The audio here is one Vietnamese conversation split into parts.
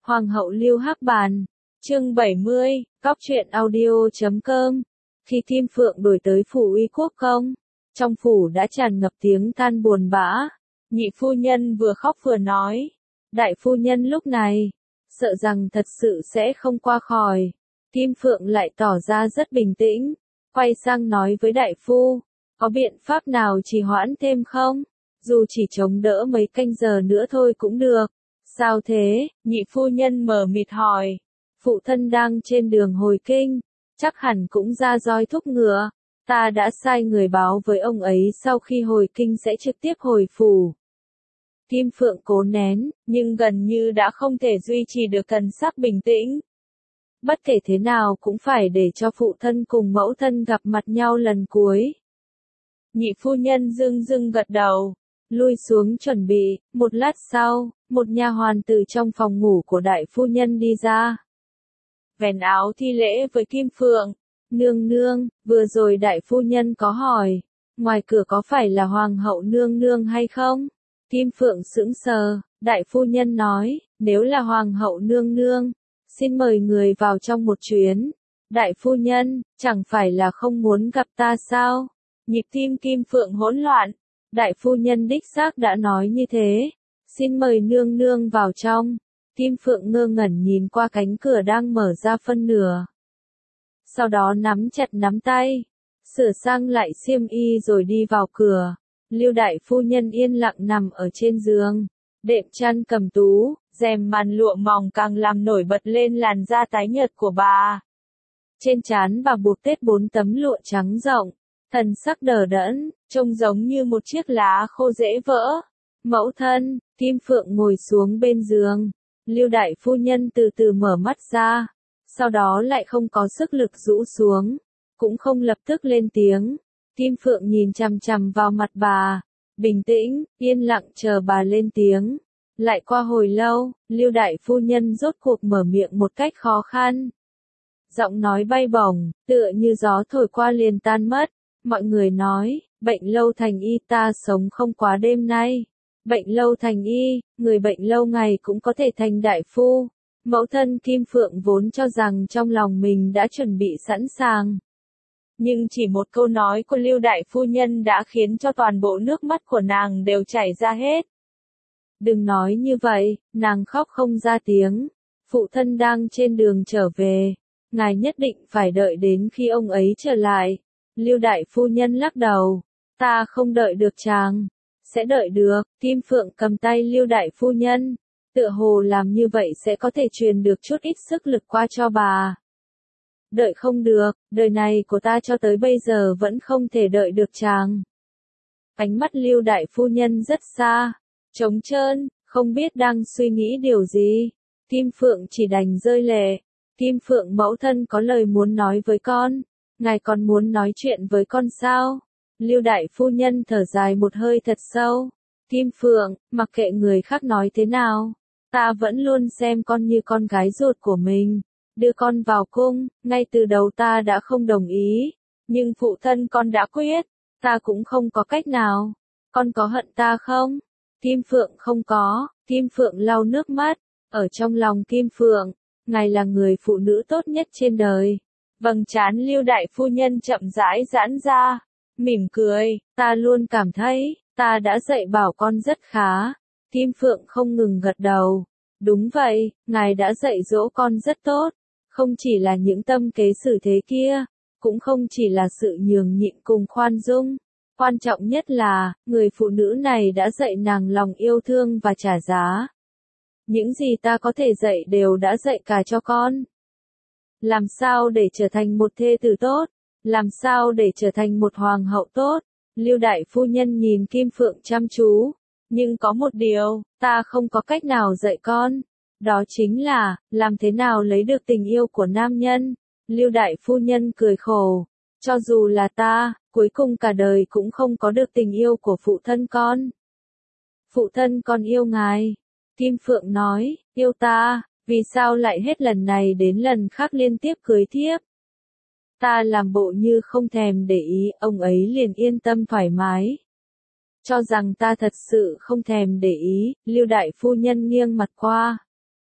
Hoàng hậu Lưu Hắc Bàn, chương 70, Góc truyện audio.com. Khi Kim Phượng đổi tới phủ Uy Quốc công, trong phủ đã tràn ngập tiếng than buồn bã. Nhị phu nhân vừa khóc vừa nói. Đại phu nhân lúc này, sợ rằng thật sự sẽ không qua khỏi. Kim Phượng lại tỏ ra rất bình tĩnh, quay sang nói với đại phu, có biện pháp nào trì hoãn thêm không? Dù chỉ chống đỡ mấy canh giờ nữa thôi cũng được. Sao thế? Nhị phu nhân mờ mịt hỏi. Phụ thân đang trên đường hồi kinh, chắc hẳn cũng ra roi thúc ngựa. Ta đã sai người báo với ông ấy sau khi hồi kinh sẽ trực tiếp hồi phủ. Kim Phượng cố nén, nhưng gần như đã không thể duy trì được thần sắc bình tĩnh. Bất kể thế nào cũng phải để cho phụ thân cùng mẫu thân gặp mặt nhau lần cuối. Nhị phu nhân dưng dưng gật đầu, lui xuống chuẩn bị. Một lát sau, một nha hoàn từ trong phòng ngủ của đại phu nhân đi ra. Vén áo thi lễ với Kim Phượng. Nương nương, vừa rồi đại phu nhân có hỏi, ngoài cửa có phải là hoàng hậu nương nương hay không? Kim Phượng sững sờ, đại phu nhân nói, nếu là hoàng hậu nương nương, xin mời người vào trong một chuyến. Đại phu nhân, chẳng phải là không muốn gặp ta sao? Nhịp tim Kim Phượng hỗn loạn. Đại phu nhân đích xác đã nói như thế. Xin mời nương nương vào trong. Kim Phượng ngơ ngẩn nhìn qua cánh cửa đang mở ra phân nửa. Sau đó nắm chặt nắm tay, sửa sang lại xiêm y rồi đi vào cửa. Lưu đại phu nhân yên lặng nằm ở trên giường, đệm chăn cầm tú, rèm màn lụa mỏng càng làm nổi bật lên làn da tái nhợt của bà. Trên trán bà buộc tết 4 tấm lụa trắng rộng, thần sắc đờ đẫn, trông giống như một chiếc lá khô dễ vỡ. Mẫu thân, Kim Phượng ngồi xuống bên giường. Lưu đại phu nhân từ từ mở mắt ra, sau đó lại không có sức lực rũ xuống, cũng không lập tức lên tiếng. Kim Phượng nhìn chằm chằm vào mặt bà, bình tĩnh, yên lặng chờ bà lên tiếng. Lại qua hồi lâu, Lưu đại phu nhân rốt cuộc mở miệng một cách khó khăn. Giọng nói bay bổng, tựa như gió thổi qua liền tan mất. Mọi người nói, bệnh lâu thành y ta sống không quá đêm nay. Bệnh lâu thành y, người bệnh lâu ngày cũng có thể thành đại phu. Mẫu thân Kim Phượng vốn cho rằng trong lòng mình đã chuẩn bị sẵn sàng. Nhưng chỉ một câu nói của Lưu đại phu nhân đã khiến cho toàn bộ nước mắt của nàng đều chảy ra hết. Đừng nói như vậy, nàng khóc không ra tiếng. Phụ thân đang trên đường trở về. Ngài nhất định phải đợi đến khi ông ấy trở lại. Lưu đại phu nhân lắc đầu. Ta không đợi được chàng. Sẽ đợi được. Kim Phượng cầm tay Lưu đại phu nhân. Tựa hồ làm như vậy sẽ có thể truyền được chút ít sức lực qua cho bà. Đợi không được, đời này của ta cho tới bây giờ vẫn không thể đợi được chàng. Ánh mắt Lưu đại phu nhân rất xa, trống trơn, không biết đang suy nghĩ điều gì. Kim Phượng chỉ đành rơi lệ. Kim Phượng mẫu thân có lời muốn nói với con. Ngài còn muốn nói chuyện với con sao? Lưu đại phu nhân thở dài một hơi thật sâu. Kim Phượng, mặc kệ người khác nói thế nào, ta vẫn luôn xem con như con gái ruột của mình. Đưa con vào cung, ngay từ đầu ta đã không đồng ý. Nhưng phụ thân con đã quyết, ta cũng không có cách nào. Con có hận ta không? Kim Phượng không có. Kim Phượng lau nước mắt. Ở trong lòng Kim Phượng, ngài là người phụ nữ tốt nhất trên đời. Vầng trán Lưu đại phu nhân chậm rãi giãn ra, mỉm cười, ta luôn cảm thấy, ta đã dạy bảo con rất khá. Kim Phượng không ngừng gật đầu. Đúng vậy, ngài đã dạy dỗ con rất tốt. Không chỉ là những tâm kế xử thế kia, cũng không chỉ là sự nhường nhịn cùng khoan dung. Quan trọng nhất là, người phụ nữ này đã dạy nàng lòng yêu thương và trả giá. Những gì ta có thể dạy đều đã dạy cả cho con. Làm sao để trở thành một thê tử tốt? Làm sao để trở thành một hoàng hậu tốt? Lưu đại phu nhân nhìn Kim Phượng chăm chú. Nhưng có một điều, ta không có cách nào dạy con. Đó chính là, làm thế nào lấy được tình yêu của nam nhân. Lưu đại phu nhân cười khổ. Cho dù là ta, cuối cùng cả đời cũng không có được tình yêu của phụ thân con. Phụ thân con yêu ngài. Kim Phượng nói, yêu ta, vì sao lại hết lần này đến lần khác liên tiếp cưới thiếp. Ta làm bộ như không thèm để ý, ông ấy liền yên tâm thoải mái. Cho rằng ta thật sự không thèm để ý, Lưu đại phu nhân nghiêng mặt qua.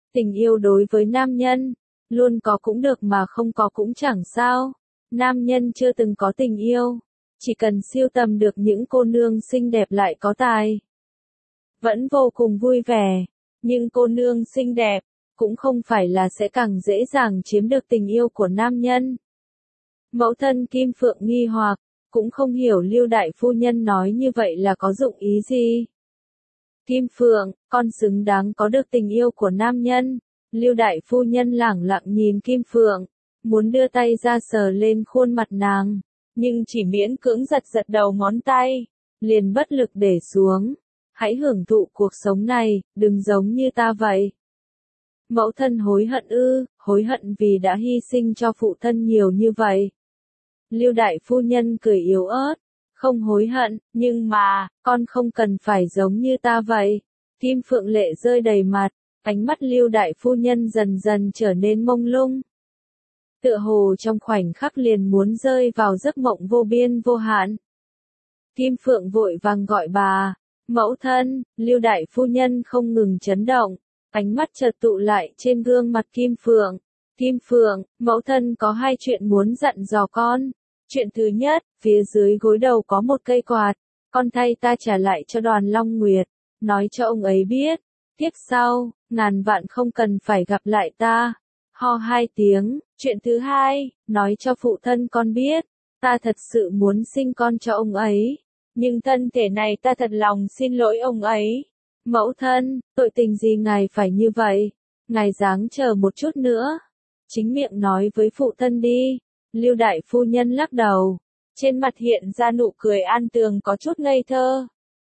Tình yêu đối với nam nhân, luôn có cũng được mà không có cũng chẳng sao. Nam nhân chưa từng có tình yêu, chỉ cần sưu tầm được những cô nương xinh đẹp lại có tài, vẫn vô cùng vui vẻ. Nhưng cô nương xinh đẹp, cũng không phải là sẽ càng dễ dàng chiếm được tình yêu của nam nhân. Mẫu thân Kim Phượng nghi hoặc, cũng không hiểu Lưu đại phu nhân nói như vậy là có dụng ý gì. Kim Phượng, con xứng đáng có được tình yêu của nam nhân. Lưu đại phu nhân lẳng lặng nhìn Kim Phượng, muốn đưa tay ra sờ lên khuôn mặt nàng, nhưng chỉ miễn cưỡng giật giật đầu ngón tay, liền bất lực để xuống. Hãy hưởng thụ cuộc sống này, đừng giống như ta vậy. Mẫu thân hối hận ư, hối hận vì đã hy sinh cho phụ thân nhiều như vậy. Lưu đại phu nhân cười yếu ớt, không hối hận, nhưng mà, con không cần phải giống như ta vậy. Kim Phượng lệ rơi đầy mặt, ánh mắt Lưu đại phu nhân dần dần trở nên mông lung. Tựa hồ trong khoảnh khắc liền muốn rơi vào giấc mộng vô biên vô hạn. Kim Phượng vội vàng gọi bà, mẫu thân. Lưu đại phu nhân không ngừng chấn động, ánh mắt chợt tụ lại trên gương mặt Kim Phượng. Kim Phượng, mẫu thân có hai chuyện muốn dặn dò con. Chuyện thứ nhất, phía dưới gối đầu có một cây quạt, con thay ta trả lại cho Đoàn Long Nguyệt, nói cho ông ấy biết. Tiếp sau, ngàn vạn không cần phải gặp lại ta. Ho hai tiếng. Chuyện thứ hai, nói cho phụ thân con biết, ta thật sự muốn sinh con cho ông ấy. Nhưng thân thể này ta thật lòng xin lỗi ông ấy. Mẫu thân, tội tình gì ngài phải như vậy? Ngài ráng chờ một chút nữa. Chính miệng nói với phụ thân đi. Lưu đại phu nhân lắc đầu. Trên mặt hiện ra nụ cười an tường có chút ngây thơ.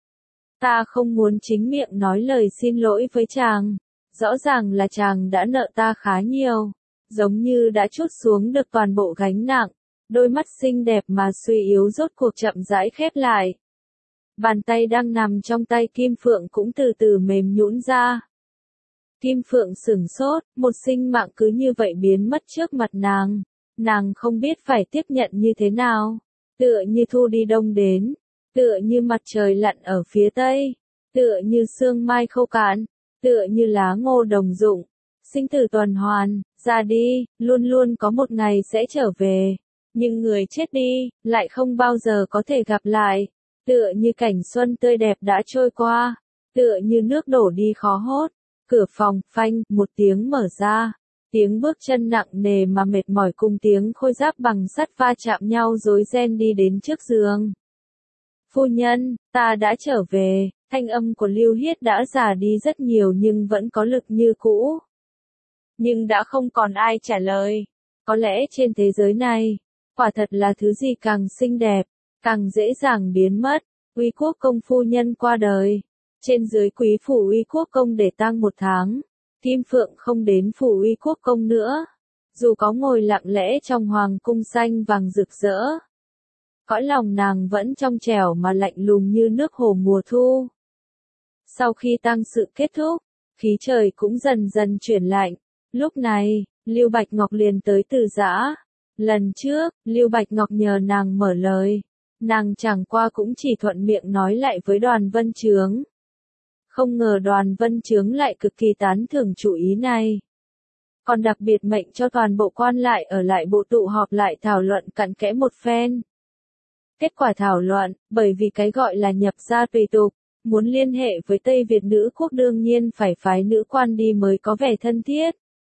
Ta không muốn chính miệng nói lời xin lỗi với chàng. Rõ ràng là chàng đã nợ ta khá nhiều. Giống như đã trút xuống được toàn bộ gánh nặng. Đôi mắt xinh đẹp mà suy yếu rốt cuộc chậm rãi khép lại. Bàn tay đang nằm trong tay Kim Phượng cũng từ từ mềm nhũn ra. Kim Phượng sửng sốt, một sinh mạng cứ như vậy biến mất trước mặt nàng. Nàng không biết phải tiếp nhận như thế nào. Tựa như thu đi đông đến. Tựa như mặt trời lặn ở phía tây. Tựa như sương mai khô cạn. Tựa như lá ngô đồng rụng. Sinh tử tuần hoàn, ra đi, luôn luôn có một ngày sẽ trở về. Nhưng người chết đi, lại không bao giờ có thể gặp lại. Tựa như cảnh xuân tươi đẹp đã trôi qua. Tựa như nước đổ đi khó hốt. Cửa phòng, phanh, một tiếng mở ra. Tiếng bước chân nặng nề mà mệt mỏi cùng tiếng khôi giáp bằng sắt va chạm nhau rối ren đi đến trước giường. Phu nhân, ta đã trở về. Thanh âm của Lưu Hiết đã già đi rất nhiều nhưng vẫn có lực như cũ. Nhưng đã không còn ai trả lời. Có lẽ trên thế giới này, quả thật là thứ gì càng xinh đẹp, càng dễ dàng biến mất. Uy Quốc công phu nhân qua đời. Trên dưới quý phủ Uy Quốc công để tang 1 tháng. Kim Phượng không đến phủ Uy Quốc công nữa. Dù có ngồi lặng lẽ trong hoàng cung xanh vàng rực rỡ, cõi lòng nàng vẫn trong trẻo mà lạnh lùng như nước hồ mùa thu. Sau khi tang sự kết thúc, khí trời cũng dần dần chuyển lạnh. Lúc này, Lưu Bạch Ngọc liền tới Từ Giã. Lần trước, Lưu Bạch Ngọc nhờ nàng mở lời. Nàng chẳng qua cũng chỉ thuận miệng nói lại với Đoàn Vân Chướng. Không ngờ Đoàn Vân Chướng lại cực kỳ tán thưởng chủ ý này. Còn đặc biệt mệnh cho toàn bộ quan lại ở lại bộ tụ họp lại thảo luận cặn kẽ một phen. Kết quả thảo luận, bởi vì cái gọi là nhập gia tùy tục, muốn liên hệ với Tây Việt nữ quốc đương nhiên phải phái nữ quan đi mới có vẻ thân thiết.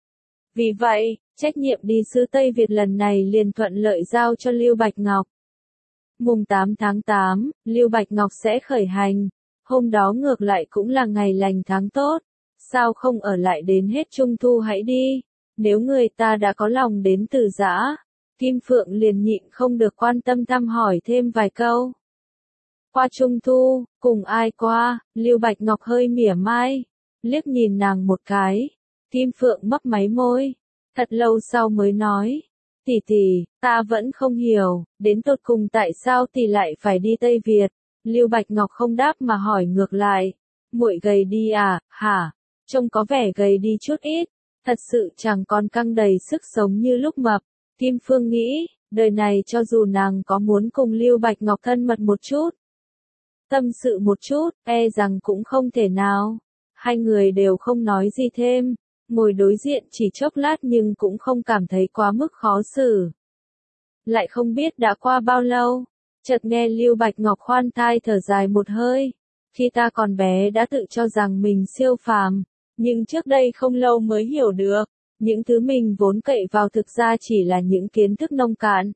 Vì vậy, trách nhiệm đi sứ Tây Việt lần này liền thuận lợi giao cho Lưu Bạch Ngọc. Mùng 8 tháng 8, Lưu Bạch Ngọc sẽ khởi hành. Hôm đó ngược lại cũng là ngày lành tháng tốt. Sao không ở lại đến hết Trung Thu hãy đi. Nếu người ta đã có lòng đến Từ Giã, Kim Phượng liền nhịn không được quan tâm thăm hỏi thêm vài câu. Qua Trung Thu, cùng ai qua, Lưu Bạch Ngọc hơi mỉa mai, liếc nhìn nàng một cái. Kim Phượng mấp máy môi, thật lâu sau mới nói, tỷ tỷ, ta vẫn không hiểu, đến tột cùng tại sao tỷ lại phải đi Tây Việt. Lưu Bạch Ngọc không đáp mà hỏi ngược lại, muội gầy đi à, hả? Trông có vẻ gầy đi chút ít, thật sự chẳng còn căng đầy sức sống như lúc mập. Kim Phương nghĩ, đời này cho dù nàng có muốn cùng Lưu Bạch Ngọc thân mật một chút, tâm sự một chút, e rằng cũng không thể nào. Hai người đều không nói gì thêm. ngồi đối diện chỉ chốc lát nhưng cũng không cảm thấy quá mức khó xử. Lại không biết đã qua bao lâu, chợt nghe Lưu Bạch Ngọc khoan thai thở dài một hơi. Khi ta còn bé đã tự cho rằng mình siêu phàm, nhưng trước đây không lâu mới hiểu được, những thứ mình vốn cậy vào thực ra chỉ là những kiến thức nông cạn.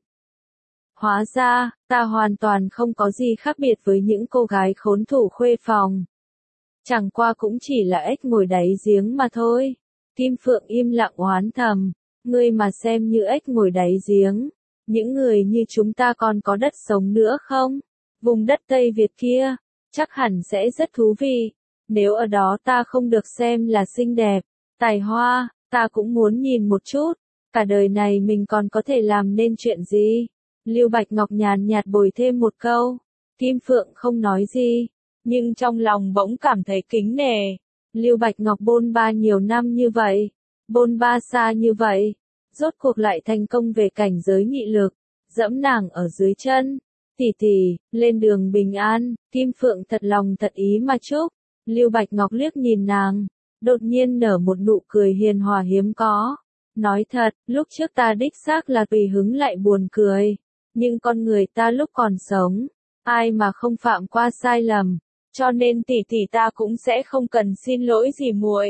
Hóa ra, ta hoàn toàn không có gì khác biệt với những cô gái khốn thủ khuê phòng. Chẳng qua cũng chỉ là ếch ngồi đáy giếng mà thôi. Kim Phượng im lặng oán thầm, ngươi mà xem như ếch ngồi đáy giếng, những người như chúng ta còn có đất sống nữa không? Vùng đất Tây Việt kia, chắc hẳn sẽ rất thú vị. Nếu ở đó ta không được xem là xinh đẹp, tài hoa, ta cũng muốn nhìn một chút. Cả đời này mình còn có thể làm nên chuyện gì? Lưu Bạch Ngọc nhàn nhạt bồi thêm một câu. Kim Phượng không nói gì, nhưng trong lòng bỗng cảm thấy kính nể. Lưu Bạch Ngọc bôn ba nhiều năm như vậy, bôn ba xa như vậy, rốt cuộc lại thành công về cảnh giới nghị lực, dẫm nàng ở dưới chân. Tỷ tỷ, lên đường bình an. Kim Phượng thật lòng thật ý mà chúc. Lưu Bạch Ngọc liếc nhìn nàng, đột nhiên nở một nụ cười hiền hòa hiếm có. Nói thật, lúc trước ta đích xác là tùy hứng lại buồn cười, nhưng con người ta lúc còn sống, ai mà không phạm qua sai lầm, cho nên tỷ tỷ ta cũng sẽ không cần xin lỗi gì muội.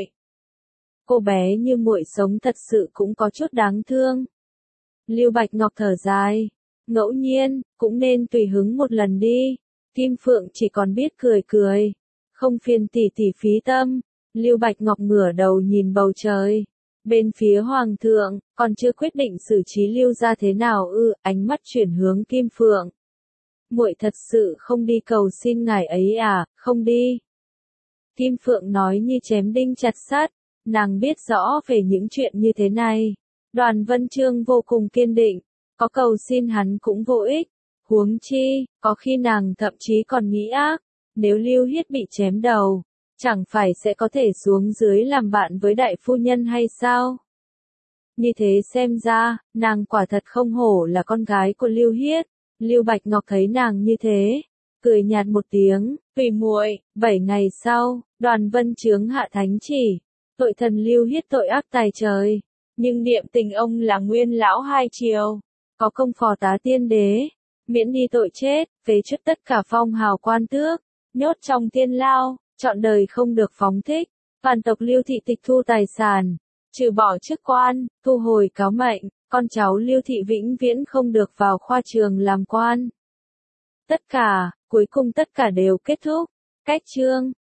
Cô bé như muội sống thật sự cũng có chút đáng thương. Lưu Bạch Ngọc thở dài, ngẫu nhiên, cũng nên tùy hứng một lần đi. Kim Phượng chỉ còn biết cười cười, không phiền tỷ tỷ phí tâm. Lưu Bạch Ngọc ngửa đầu nhìn bầu trời. Bên phía Hoàng thượng, còn chưa quyết định xử trí Lưu gia thế nào ánh mắt chuyển hướng Kim Phượng. Muội thật sự không đi cầu xin ngài ấy à, không đi. Kim Phượng nói như chém đinh chặt sắt, nàng biết rõ về những chuyện như thế này. Đoàn Vân Chương vô cùng kiên định, có cầu xin hắn cũng vô ích. Huống chi, có khi nàng thậm chí còn nghĩ ác, nếu Lưu Hiết bị chém đầu, chẳng phải sẽ có thể xuống dưới làm bạn với đại phu nhân hay sao? Như thế xem ra, nàng quả thật không hổ là con gái của Lưu Hiết. Lưu Bạch Ngọc thấy nàng như thế, cười nhạt một tiếng, tùy muội. 7 ngày sau, Đoàn Vân Chướng hạ thánh chỉ, tội thần Lưu Hiết tội ác tày trời, nhưng niệm tình ông là nguyên lão hai triều, có công phò tá tiên đế, miễn đi tội chết, phế truất tất cả phong hào quan tước, nhốt trong tiên lao, trọn đời không được phóng thích. Toàn tộc Lưu thị tịch thu tài sản, trừ bỏ chức quan, thu hồi cáo mệnh, con cháu Lưu thị vĩnh viễn không được vào khoa trường làm quan. Tất cả, cuối cùng tất cả đều kết thúc. Cách chương